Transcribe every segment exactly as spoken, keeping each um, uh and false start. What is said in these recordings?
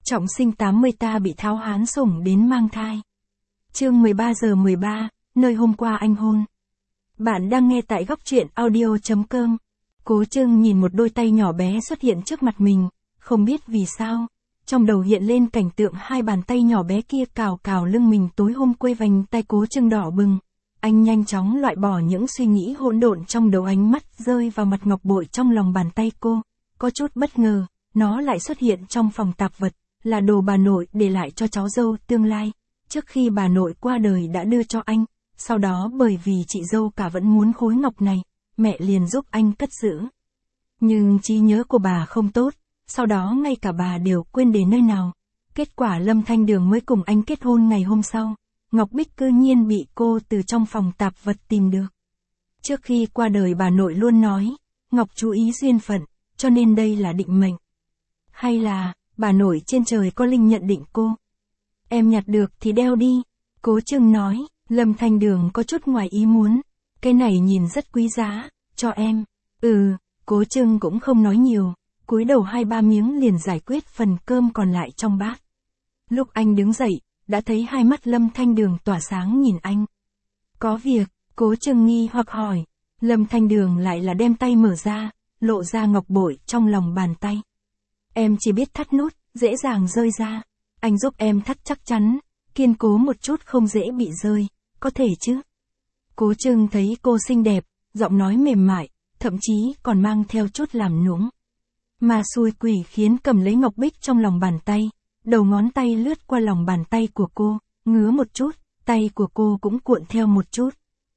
Trọng sinh tám mươi ta bị Tháo Hán sủng đến mang thai. Chương mười ba giờ mười ba, nơi hôm qua anh hôn. Bạn đang nghe tại góc truyện audio chấm com. Cố Trưng nhìn một đôi tay nhỏ bé xuất hiện trước mặt mình, không biết vì sao. Trong đầu hiện lên cảnh tượng hai bàn tay nhỏ bé kia cào cào lưng mình tối hôm quây vành tay Cố Trưng đỏ bừng. Anh nhanh chóng loại bỏ những suy nghĩ hỗn độn trong đầu, ánh mắt rơi vào mặt ngọc bội trong lòng bàn tay cô. Có chút bất ngờ, nó lại xuất hiện trong phòng tạp vật, là đồ bà nội để lại cho cháu dâu tương lai. Trước khi bà nội qua đời đã đưa cho anh, sau đó bởi vì chị dâu cả vẫn muốn khối ngọc này, mẹ liền giúp anh cất giữ. Nhưng trí nhớ của bà không tốt, sau đó ngay cả bà đều quên để nơi nào. Kết quả Lâm Thanh Đường mới cùng anh kết hôn ngày hôm sau, ngọc bích cư nhiên bị cô từ trong phòng tạp vật tìm được. Trước khi qua đời bà nội luôn nói, ngọc chú ý duyên phận, cho nên đây là định mệnh. Hay là, bà nội trên trời có linh nhận định cô. Em nhặt được thì đeo đi, Cố Trưng nói. Lâm Thanh Đường có chút ngoài ý muốn. Cái này nhìn rất quý giá, cho em. Ừ, Cố Trưng cũng không nói nhiều, cúi đầu hai ba miếng liền giải quyết phần cơm còn lại trong bát. Lúc anh đứng dậy, đã thấy hai mắt Lâm Thanh Đường tỏa sáng nhìn anh. Có việc, Cố Trưng nghi hoặc hỏi. Lâm Thanh Đường lại là đem tay mở ra, lộ ra ngọc bội trong lòng bàn tay. Em chỉ biết thắt nút, dễ dàng rơi ra. Anh giúp em thắt chắc chắn, kiên cố một chút không dễ bị rơi, có thể chứ? Cố Trưng thấy cô xinh đẹp, giọng nói mềm mại, thậm chí còn mang theo chút làm nũng. Mà xui quỷ khiến cầm lấy ngọc bích trong lòng bàn tay, đầu ngón tay lướt qua lòng bàn tay của cô, ngứa một chút, tay của cô cũng cuộn theo một chút.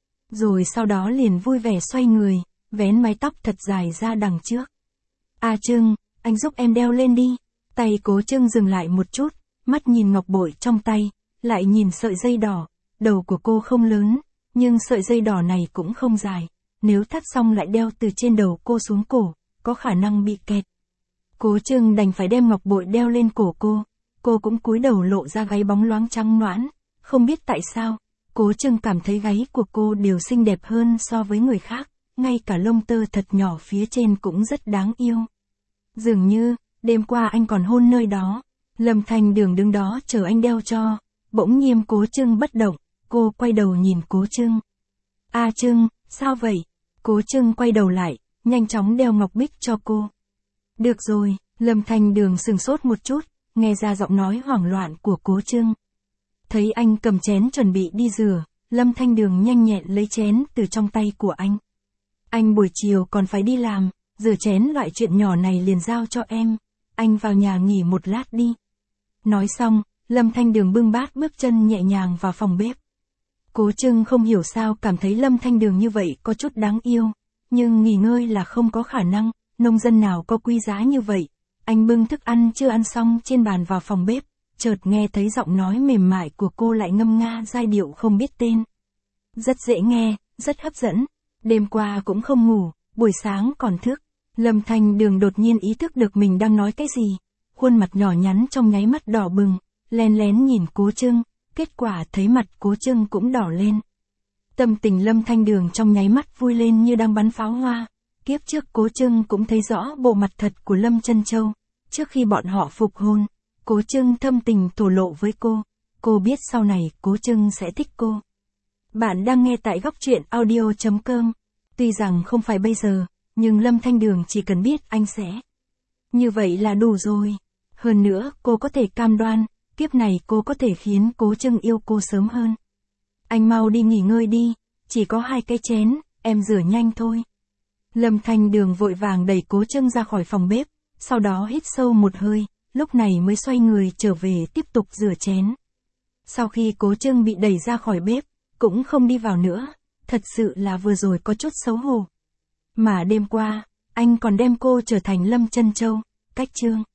Rồi sau đó liền vui vẻ xoay người, vén mái tóc thật dài ra đằng trước. A Trưng, anh giúp em đeo lên đi. Tay Cố Trưng dừng lại một chút, mắt nhìn ngọc bội trong tay, lại nhìn sợi dây đỏ. Đầu của cô không lớn, nhưng sợi dây đỏ này cũng không dài. Nếu thắt xong lại đeo từ trên đầu cô xuống cổ, có khả năng bị kẹt. Cố Trưng đành phải đem ngọc bội đeo lên cổ cô. Cô cũng cúi đầu lộ ra gáy bóng loáng trắng nõn. Không biết tại sao, Cố Trưng cảm thấy gáy của cô đều xinh đẹp hơn so với người khác. Ngay cả lông tơ thật nhỏ phía trên cũng rất đáng yêu. Dường như, đêm qua anh còn hôn nơi đó. Lâm Thanh Đường đứng đó chờ anh đeo cho. Bỗng nhiên Cố Trưng bất động, cô quay đầu nhìn Cố Trưng. A Trưng, sao vậy? Cố Trưng quay đầu lại, nhanh chóng đeo ngọc bích cho cô. Được rồi, Lâm Thanh Đường sừng sốt một chút, nghe ra giọng nói hoảng loạn của Cố Trưng. Thấy anh cầm chén chuẩn bị đi rửa, Lâm Thanh Đường nhanh nhẹn lấy chén từ trong tay của anh. Anh buổi chiều còn phải đi làm, rửa chén loại chuyện nhỏ này liền giao cho em. Anh vào nhà nghỉ một lát đi. Nói xong, Lâm Thanh Đường bưng bát bước chân nhẹ nhàng vào phòng bếp. Cố Trưng không hiểu sao cảm thấy Lâm Thanh Đường như vậy có chút đáng yêu. Nhưng nghỉ ngơi là không có khả năng, nông dân nào có quý giá như vậy. Anh bưng thức ăn chưa ăn xong trên bàn vào phòng bếp, chợt nghe thấy giọng nói mềm mại của cô lại ngâm nga giai điệu không biết tên. Rất dễ nghe, rất hấp dẫn. Đêm qua cũng không ngủ, buổi sáng còn thức. Lâm Thanh Đường đột nhiên ý thức được mình đang nói cái gì. Khuôn mặt nhỏ nhắn trong nháy mắt đỏ bừng, len lén nhìn Cố Trưng, kết quả thấy mặt Cố Trưng cũng đỏ lên. Tâm tình Lâm Thanh Đường trong nháy mắt vui lên như đang bắn pháo hoa. Kiếp trước Cố Trưng cũng thấy rõ bộ mặt thật của Lâm Chân Châu. Trước khi bọn họ phục hôn, Cố Trưng thâm tình thổ lộ với cô. Cô biết sau này Cố Trưng sẽ thích cô. Bạn đang nghe tại góc truyện audio chấm com. Tuy rằng không phải bây giờ, nhưng Lâm Thanh Đường chỉ cần biết anh sẽ. Như vậy là đủ rồi. Hơn nữa, cô có thể cam đoan, kiếp này cô có thể khiến Cố Trưng yêu cô sớm hơn. Anh mau đi nghỉ ngơi đi, chỉ có hai cái chén, em rửa nhanh thôi. Lâm Thanh Đường vội vàng đẩy Cố Trưng ra khỏi phòng bếp, sau đó hít sâu một hơi, lúc này mới xoay người trở về tiếp tục rửa chén. Sau khi Cố Trưng bị đẩy ra khỏi bếp, cũng không đi vào nữa, thật sự là vừa rồi có chút xấu hổ. Mà đêm qua, anh còn đem cô trở thành Lâm Chân Châu, cách chương.